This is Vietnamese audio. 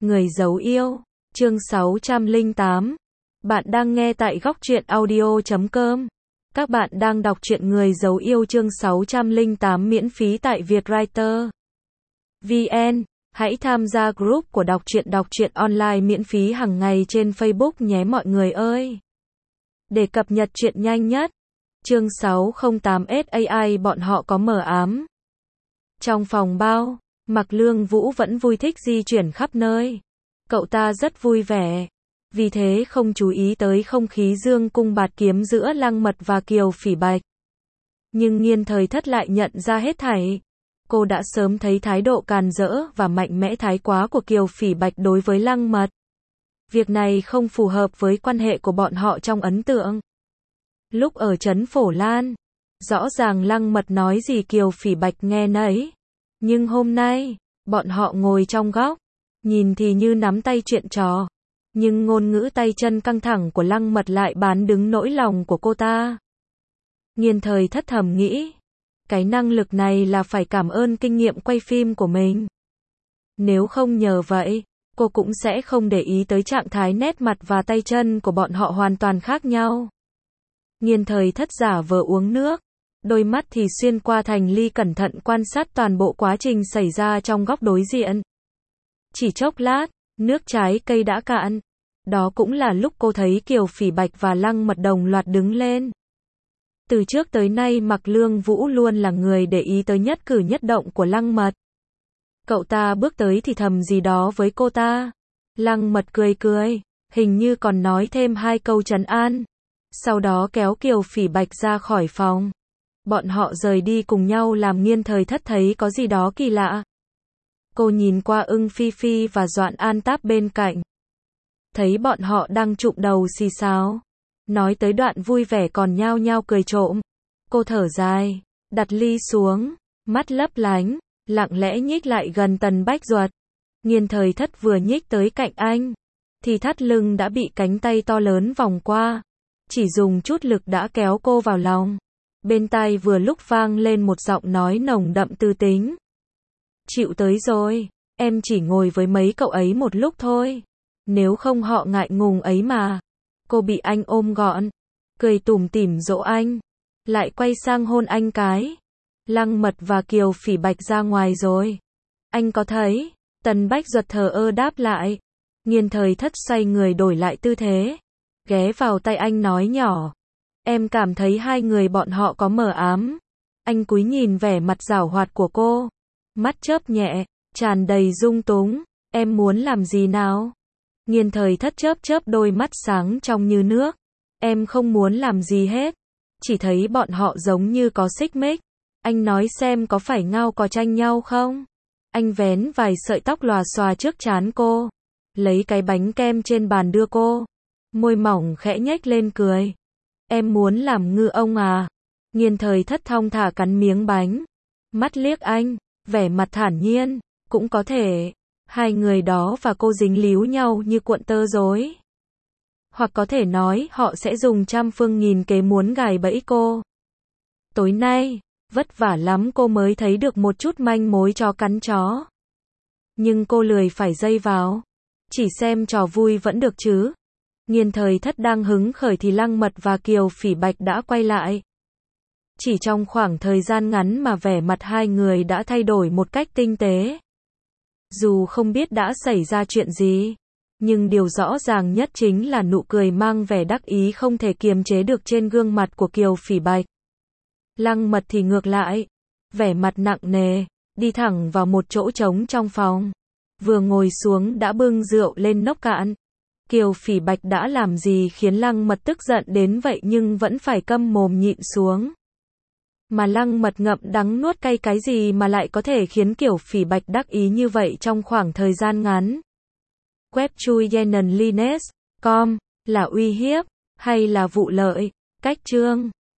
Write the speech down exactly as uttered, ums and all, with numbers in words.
Người giấu yêu, chương sáu trăm lẻ tám. Bạn đang nghe tại góc truyện audio chấm com. Các bạn đang đọc truyện Người giấu yêu chương sáu trăm lẻ tám miễn phí tại Vietwriter vê en. Hãy tham gia group của đọc truyện đọc truyện online miễn phí hàng ngày trên Facebook nhé mọi người ơi. Để cập nhật truyện nhanh nhất. Chương sáu không tám ét a i bọn họ có mờ ám. Trong phòng bao, Mạc Lương Vũ vẫn vui thích di chuyển khắp nơi. Cậu ta rất vui vẻ. Vì thế không chú ý tới không khí dương cung bạt kiếm giữa Lăng Mật và Kiều Phỉ Bạch. Nhưng Nghiên Thời Thất lại nhận ra hết thảy. Cô đã sớm thấy thái độ càn rỡ và mạnh mẽ thái quá của Kiều Phỉ Bạch đối với Lăng Mật. Việc này không phù hợp với quan hệ của bọn họ trong ấn tượng. Lúc ở trấn Phổ Lan, rõ ràng Lăng Mật nói gì Kiều Phỉ Bạch nghe nấy. Nhưng hôm nay, bọn họ ngồi trong góc, nhìn thì như nắm tay chuyện trò. Nhưng ngôn ngữ tay chân căng thẳng của Lăng Mật lại bán đứng nỗi lòng của cô ta. Nghiên Thời Thất thầm nghĩ, cái năng lực này là phải cảm ơn kinh nghiệm quay phim của mình. Nếu không nhờ vậy, cô cũng sẽ không để ý tới trạng thái nét mặt và tay chân của bọn họ hoàn toàn khác nhau. Nghiên Thời Thất giả vờ uống nước, đôi mắt thì xuyên qua thành ly cẩn thận quan sát toàn bộ quá trình xảy ra trong góc đối diện. Chỉ chốc lát, nước trái cây đã cạn. Đó cũng là lúc cô thấy Kiều Phỉ Bạch và Lăng Mật đồng loạt đứng lên. Từ trước tới nay Mạc Lương Vũ luôn là người để ý tới nhất cử nhất động của Lăng Mật. Cậu ta bước tới thì thầm gì đó với cô ta. Lăng Mật cười cười, hình như còn nói thêm hai câu trấn an. Sau đó kéo Kiều Phỉ Bạch ra khỏi phòng. Bọn họ rời đi cùng nhau làm Nghiên Thời Thất thấy có gì đó kỳ lạ. Cô nhìn qua Ưng Phi Phi và Doãn An Táp bên cạnh. Thấy bọn họ đang chụm đầu xì xào. Nói tới đoạn vui vẻ còn nhao nhao cười trộm. Cô thở dài, đặt ly xuống, mắt lấp lánh, lặng lẽ nhích lại gần Tần Bách Duật. Nghiên Thời Thất vừa nhích tới cạnh anh, thì thắt lưng đã bị cánh tay to lớn vòng qua. Chỉ dùng chút lực đã kéo cô vào lòng. Bên tai vừa lúc vang lên một giọng nói nồng đậm tư tính. Chịu tới rồi, em chỉ ngồi với mấy cậu ấy một lúc thôi. Nếu không họ ngại ngùng ấy mà. Cô bị anh ôm gọn, cười tủm tỉm dỗ anh, lại quay sang hôn anh cái. Lăng Mật và Kiều Phỉ Bạch ra ngoài rồi. Anh có thấy? Tần Bách Duật thờ ơ đáp lại. Nghiên Thời Thất xoay người đổi lại tư thế, ghé vào tay anh nói nhỏ. Em cảm thấy hai người bọn họ có mờ ám. Anh cúi nhìn vẻ mặt giảo hoạt của cô. Mắt chớp nhẹ, tràn đầy dung túng. Em muốn làm gì nào? Nghiên Thời Thất chớp chớp đôi mắt sáng trong như nước. Em không muốn làm gì hết. Chỉ thấy bọn họ giống như có xích mích. Anh nói xem có phải ngao có tranh nhau không? Anh vén vài sợi tóc lòa xòa trước trán cô. Lấy cái bánh kem trên bàn đưa cô. Môi mỏng khẽ nhếch lên cười. Em muốn làm ngư ông à? Nghiên Thời Thất thong thả cắn miếng bánh. Mắt liếc anh, vẻ mặt thản nhiên. Cũng có thể, hai người đó và cô dính líu nhau như cuộn tơ rối. Hoặc có thể nói họ sẽ dùng trăm phương nghìn kế muốn gài bẫy cô. Tối nay, vất vả lắm cô mới thấy được một chút manh mối chó cắn chó. Nhưng cô lười phải dây vào. Chỉ xem trò vui vẫn được chứ. Nghiên Thời Thất đang hứng khởi thì Lăng Mật và Kiều Phỉ Bạch đã quay lại. Chỉ trong khoảng thời gian ngắn mà vẻ mặt hai người đã thay đổi một cách tinh tế. Dù không biết đã xảy ra chuyện gì, nhưng điều rõ ràng nhất chính là nụ cười mang vẻ đắc ý không thể kiềm chế được trên gương mặt của Kiều Phỉ Bạch. Lăng Mật thì ngược lại, vẻ mặt nặng nề, đi thẳng vào một chỗ trống trong phòng. Vừa ngồi xuống đã bưng rượu lên nốc cạn. Kiều Phỉ Bạch đã làm gì khiến Lăng Mật tức giận đến vậy nhưng vẫn phải câm mồm nhịn xuống. Mà Lăng Mật ngậm đắng nuốt cay cái gì mà lại có thể khiến Kiều Phỉ Bạch đắc ý như vậy trong khoảng thời gian ngắn. Web chui Yenon Lines chấm com là uy hiếp hay là vụ lợi? Cách chương